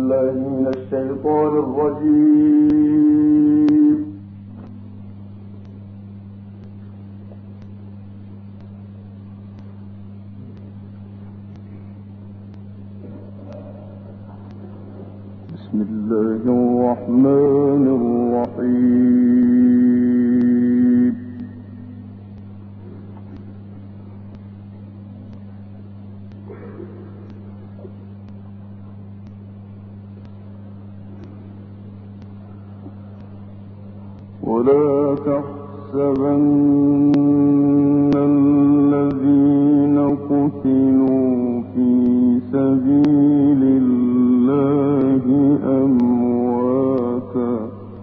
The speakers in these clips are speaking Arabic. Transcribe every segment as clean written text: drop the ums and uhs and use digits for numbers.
بالله من الشيطان الرجيم. بسم الله الرحمن الرحيم. ولا تحسبن الذين قتلوا في سبيل الله أمواتا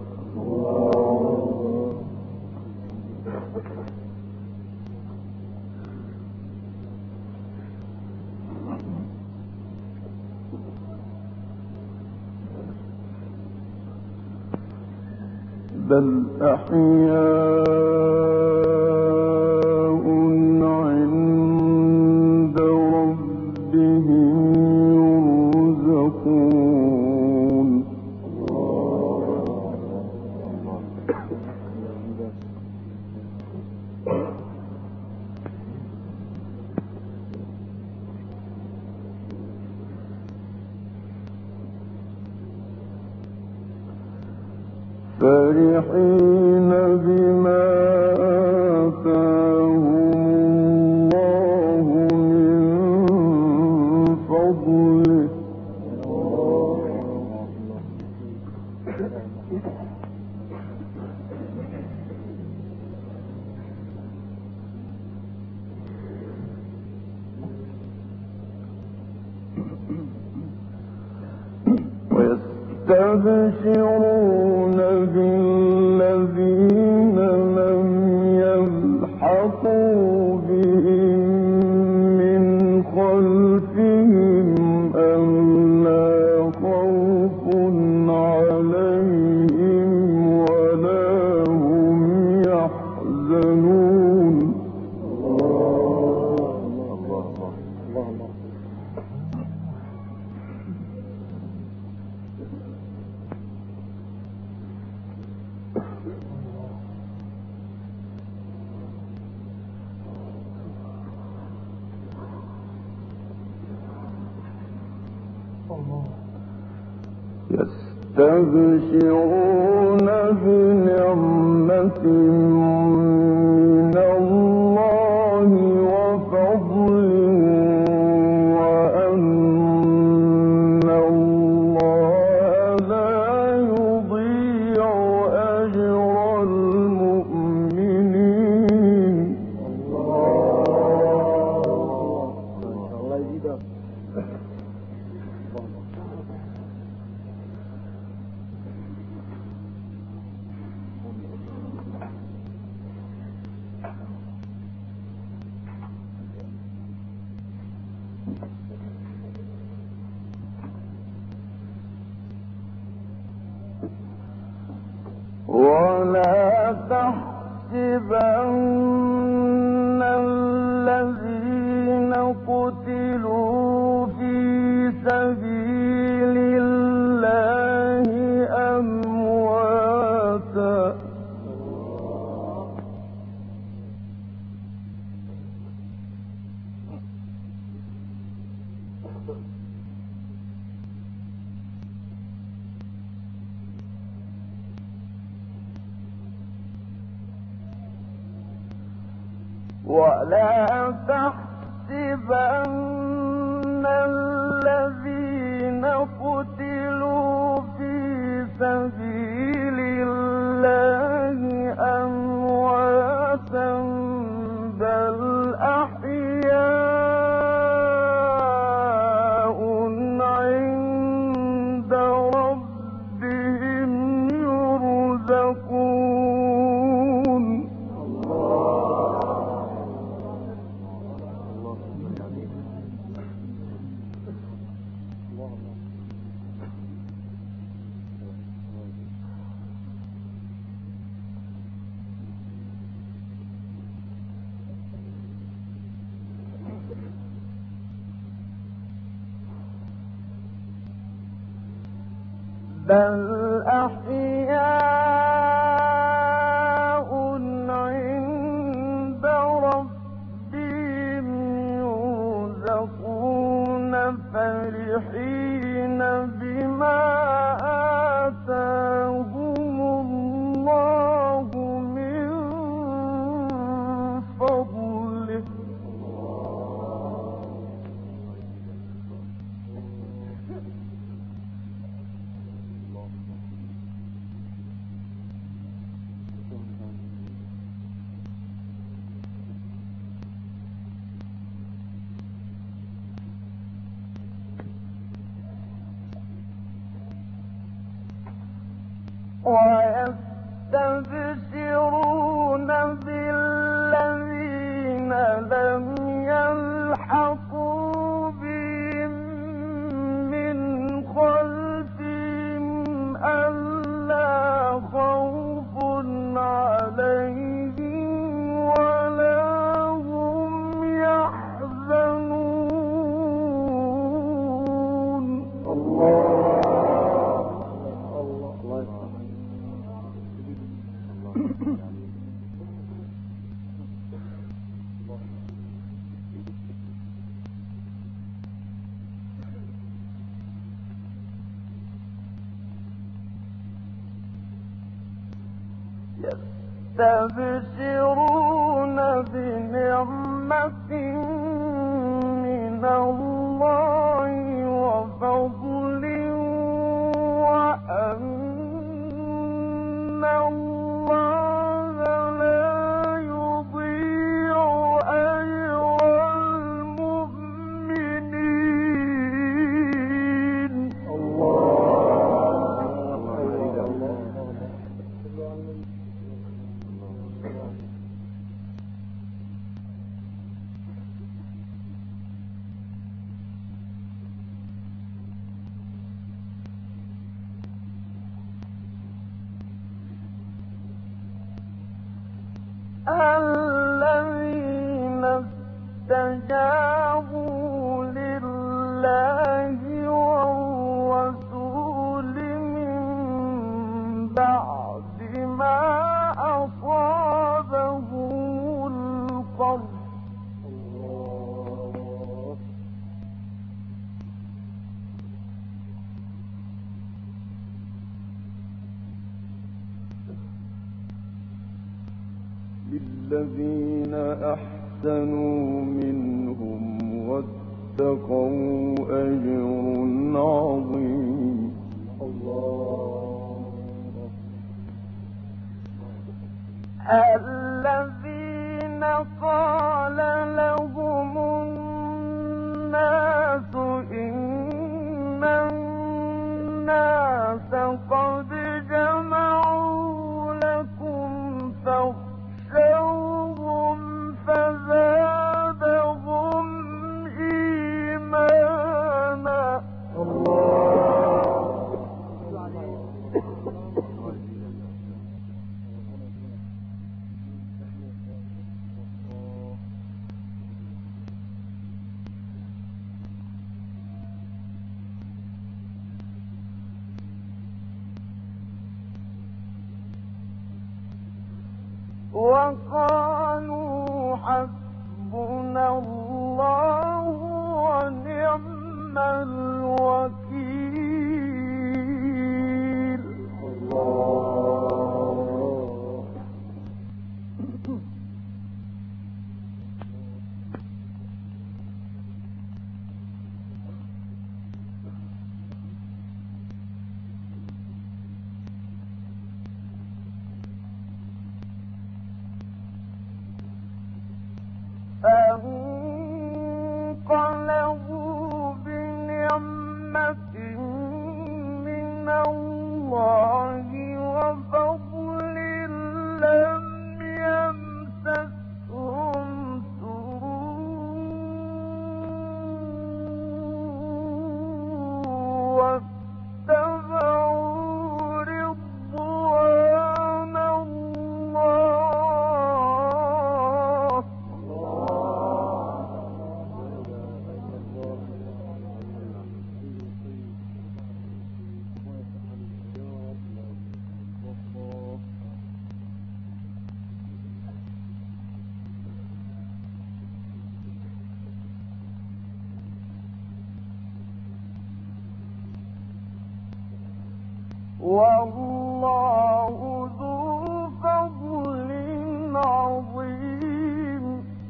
بل أحياء عند ربهم يرزقون. فرحين بما آتاهم الله من فضله ويستبشرون بالذين لم يلحقوا بهم من خلفهم ألا خوف عليهم ولا هم يحزنون. يستبشرون بنعمة من الله وفضل وأن الله لا يضيع أجر المؤمنين. ولا تحسبن الذين قتلوا في سبيل الله أمواتا ولا تحسبن الذين قتلوا في سبيل الله أمواتا بل أحياء عند ربهم يرزقون. بل أحياء عند ربهم يرزقون فرحين بما آتاهم الله من فضله ويستبشرون بالذين لم يلحقوا بهم من خلفهم ألا خوف عليهم ولا هم يحزنون. يستبشرون بنعمة من الله وفضل وأن الله لا يضيع أجر المؤمنين. الذين استجابوا لله والرسول من بعد ما أصابهم القرح للذين أحسنوا منهم واتقوا أجر عظيم. الذين قال لهم الناس إن الناس قد جمعوا لكم فاخشوهم فزادهم إيمانا. وقالوا حسبنا الله ونعم الوكيل. فانقلبوا بنعمة من الله وفضل لم يمسسهم سوء واتبعوا رضوان الله. والله ذو فضل عظيم.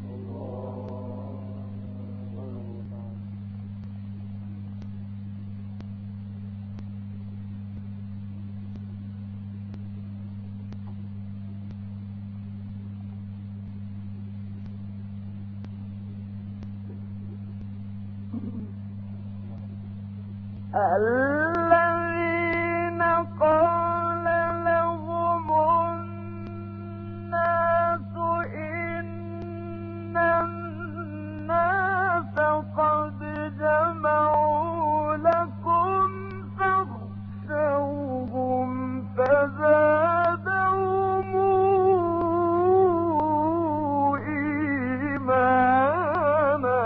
الذين قال لهم الناس إن الناس قد جمعوا لكم فاخشوهم فزادهم إيمانا.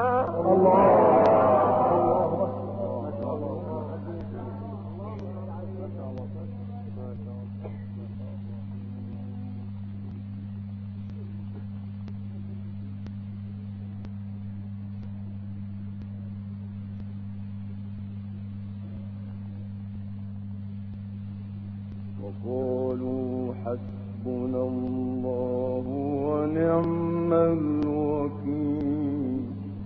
وقالوا حسبنا الله ونعم الوكيل.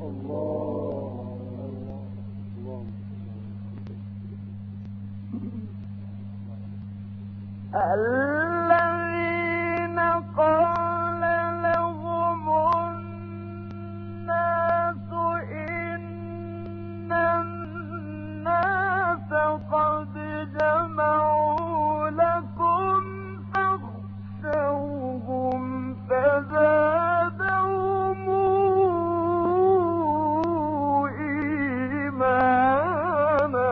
الذين قال لهم الناس إن الناس قد جمعوا لكم فاخشوهم فزادهم إيمانا.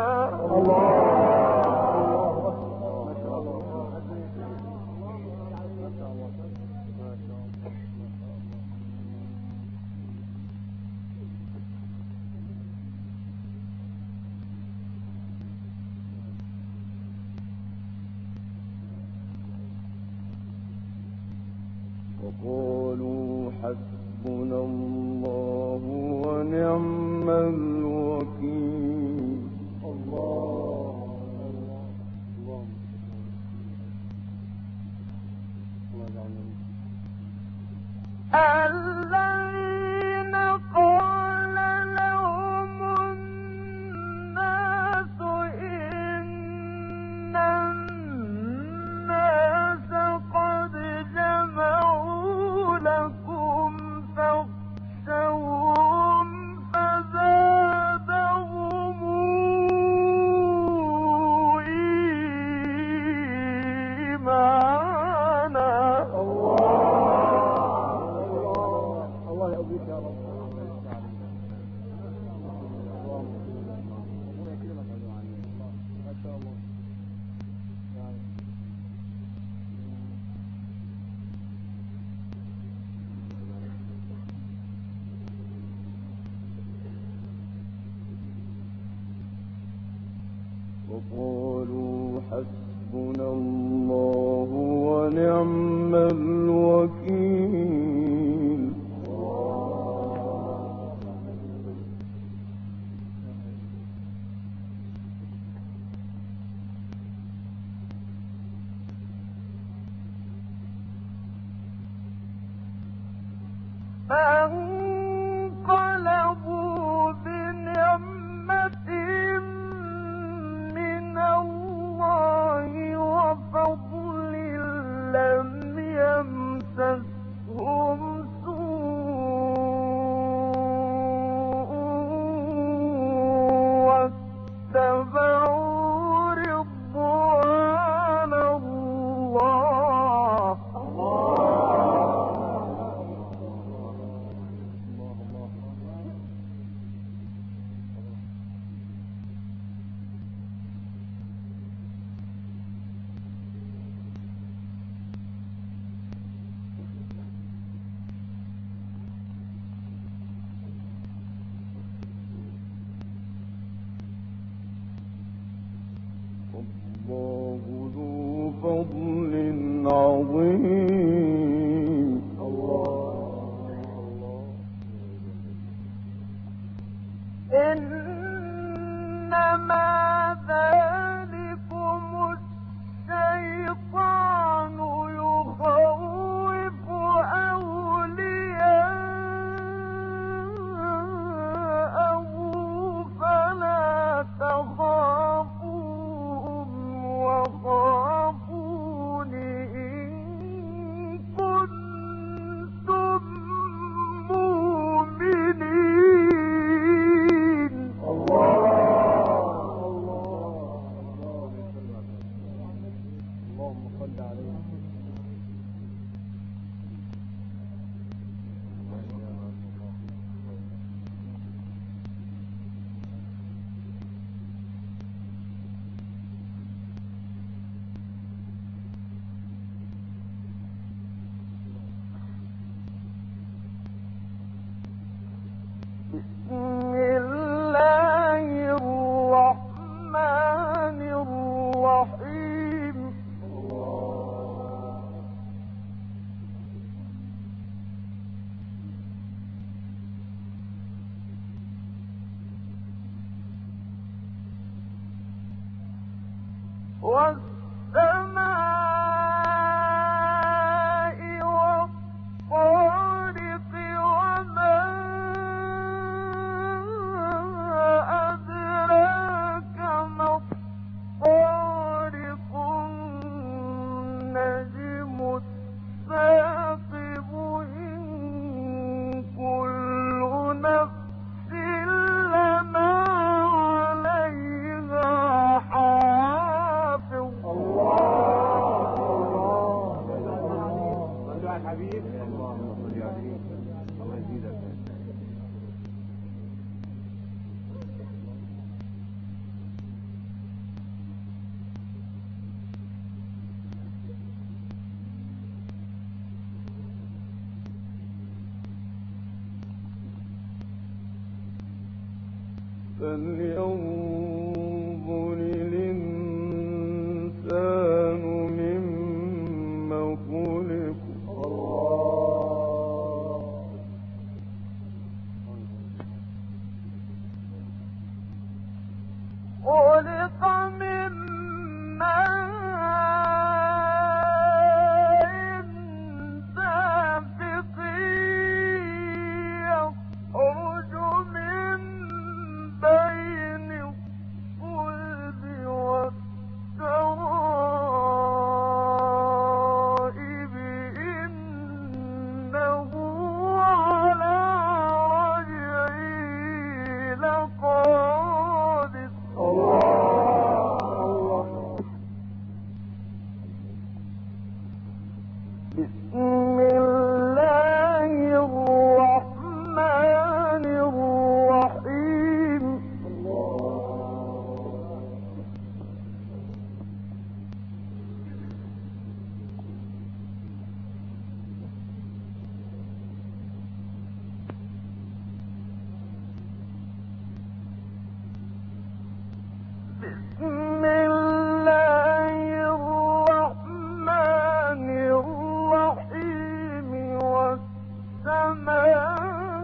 وقالوا حسبنا الله ونعم الوكيل. الذين قال لهم الناس إن الناس قد جمعوا لكم فاخشوهم فزادهم إيمانا. الله يقضيك يا رب. ما شاء الله. وقالوا حسبنا الله ونعم الوكيل. فانقلبوا بنعمة من الله وفضل لم يمسسهم سوء واتبعوا رضوان الله. الله ذو فضل عظيم. إنما ذلكم فلينظر الإنسان مما خلق خلق من ماء دافق يخرج من بين الصلب والترائب إنه على رجعه لقادر بسم الله الرحمن الرحيم بسم الله الرحمن الرحيم والسماء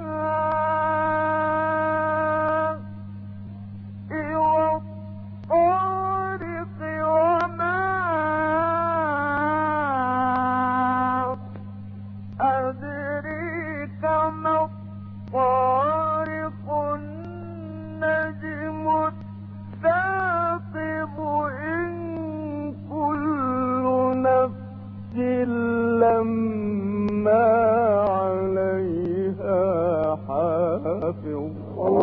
والطارق وما أدريك ما الطارق النجم الثاقب إن كل نفس لما عليها حافظ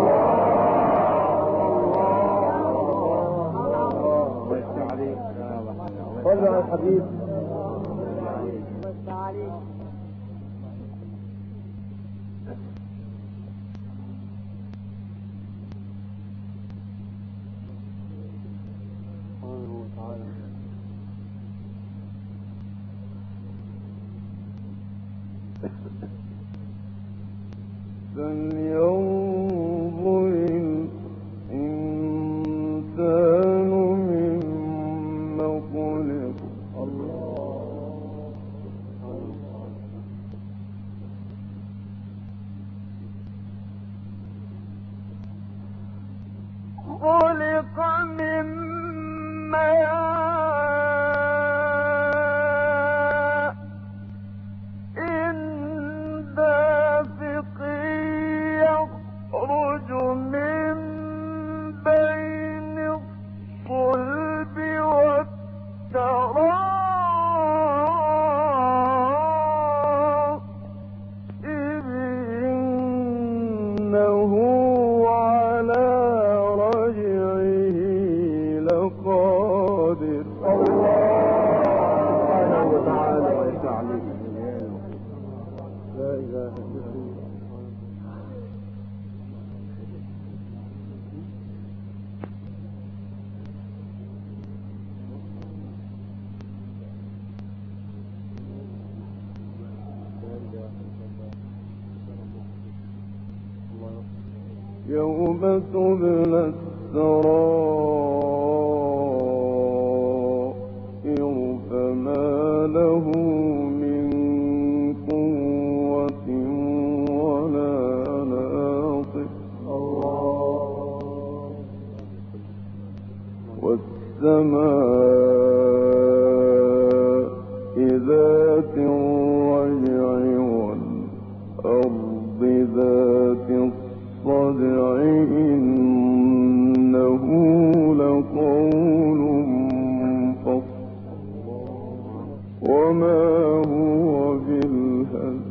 صلوا على الحبيب. فلينظر الإنسان مما خلق خلق من ماء دافق يخرج من بين الصلب والترائب إنه على رجعه لقادر سبحانه وتعالى ويتعالى. لا إله إلا الله. يوم تبلى السرائر فما له من قوة ولا ناصر والسماء ذات الرجع والأرض ذات الصدع إنه لقول فصل وما هو بالهزل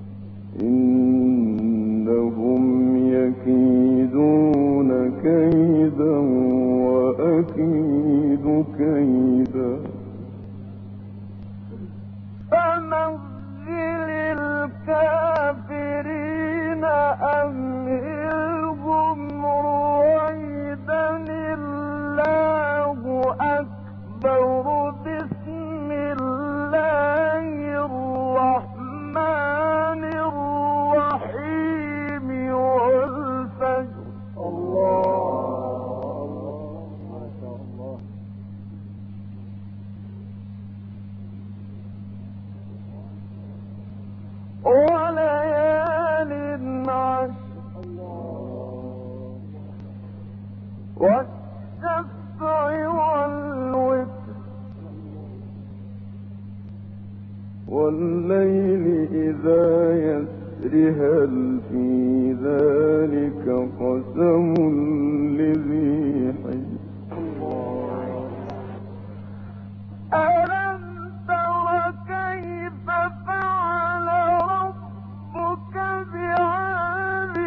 إنهم يكيدون كيدا وأكيد كيدا فمهل الكافرين أمهلهم رويدا الله أكبر بسم الله الرحمن الرحيم والفجر الله ما شاء الله وليال عشر والشفع والوتر والليل إذا يسر هل في ذلك قسم لذي حجر ألم تر كيف فعل ربك بعاد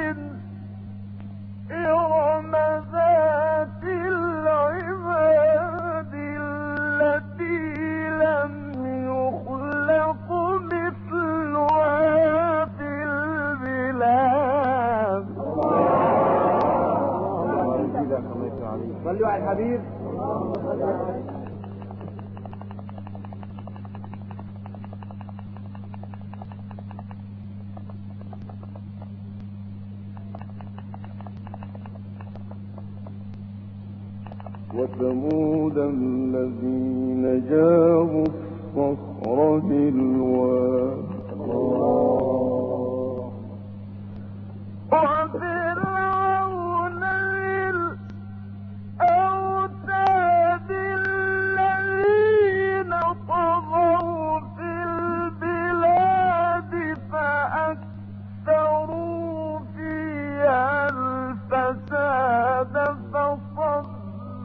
إرم ذات العماد التي لم يخلق مثلها في البلاد صلوا على الحبيب وثمود الذين جابوا الصخر بالواد وفرعون ذي الأوتاد الذين طغوا في البلاد فأكثروا فيها الفساد فصب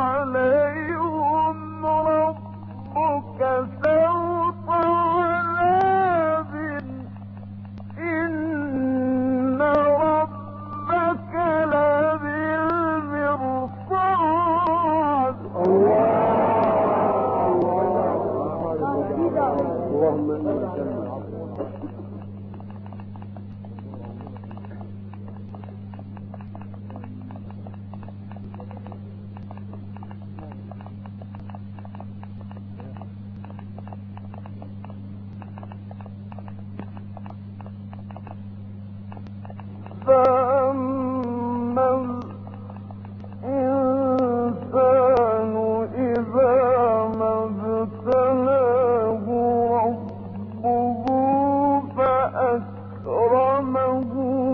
عليهم ربك سوط عذاب إن ربك لبالمرصاد اللهم انك الجنة فأما الإنسان إذا ما ابتلاه ربه فأكرمه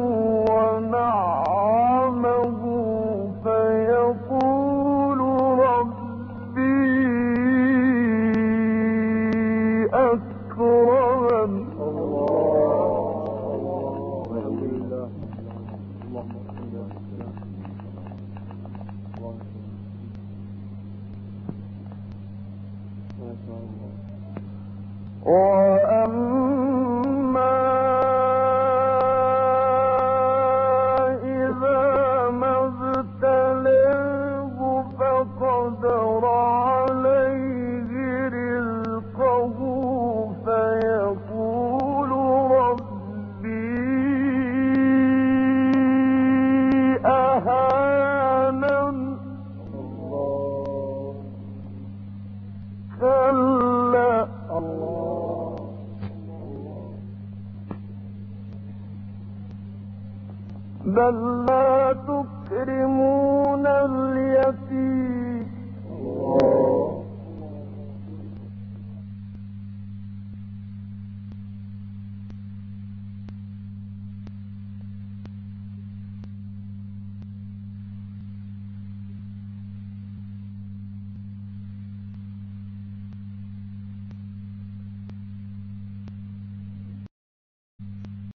ونعمه فيقول ربي أكرمن وأما إذا ما ابتلاه فقدر عليه رزقه فيقول ربي أهانن كلا بل لا تكرمون اليتيم